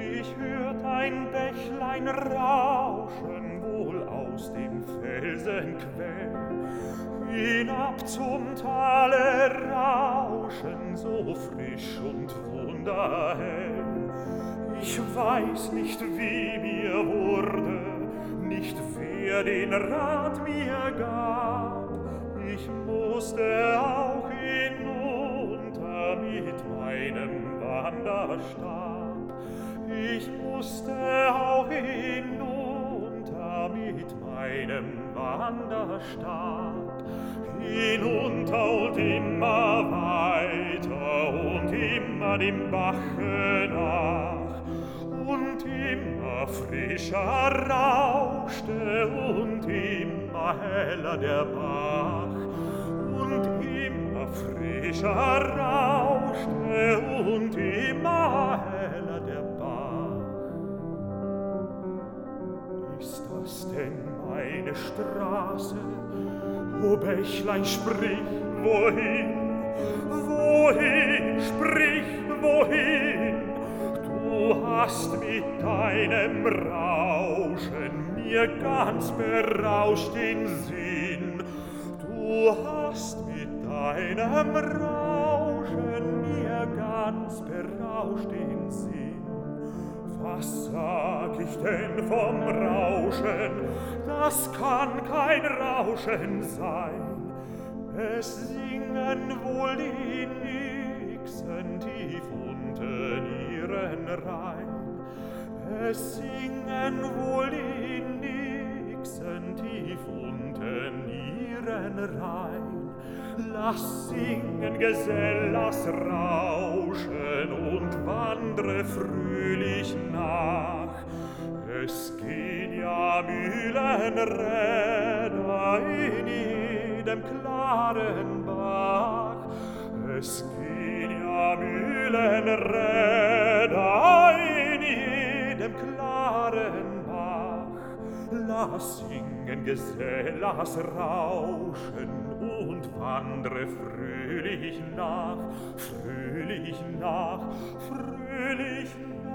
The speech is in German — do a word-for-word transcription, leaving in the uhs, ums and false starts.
Ich hört ein Bächlein rauschen, wohl aus dem Felsenquell. Hinab zum Tale rauschen, so frisch und wunderhell. Ich weiß nicht, wie mir wurde, nicht wer den Rat mir gab. Ich musste auch hinunter mit meinem Wanderstab. Ich musste auch hinunter mit meinem Wanderstab. Hinunter und immer weiter und immer dem Bache nach. Und immer frischer rauschte und immer heller der Bach. Und immer frischer rauschte und immer heller der Bach. Ist das denn meine Straße? O Bächlein, sprich, wohin? Wohin, sprich, wohin? Du hast mit deinem Rauschen mir ganz berauscht den Sinn. Du hast mit deinem Rauschen mir ganz berauscht den Sinn. Was sag ich denn vom Rauschen? Das kann kein Rauschen sein. Es singen wohl die Nixen tief unten ihren Rhein. Es singen wohl die Nixen tief unten ihren Rhein. Lass singen, Gesell, lass rauschen und wandre fröhlich nach. Es gehen ja Mühlenräder in jedem klaren Bach. Es gehen ja Mühlenräder in jedem klaren Bach. Lass singen, Gesell, lass rauschen und wandre fröhlich nach, fröhlich nach, fröhlich nach.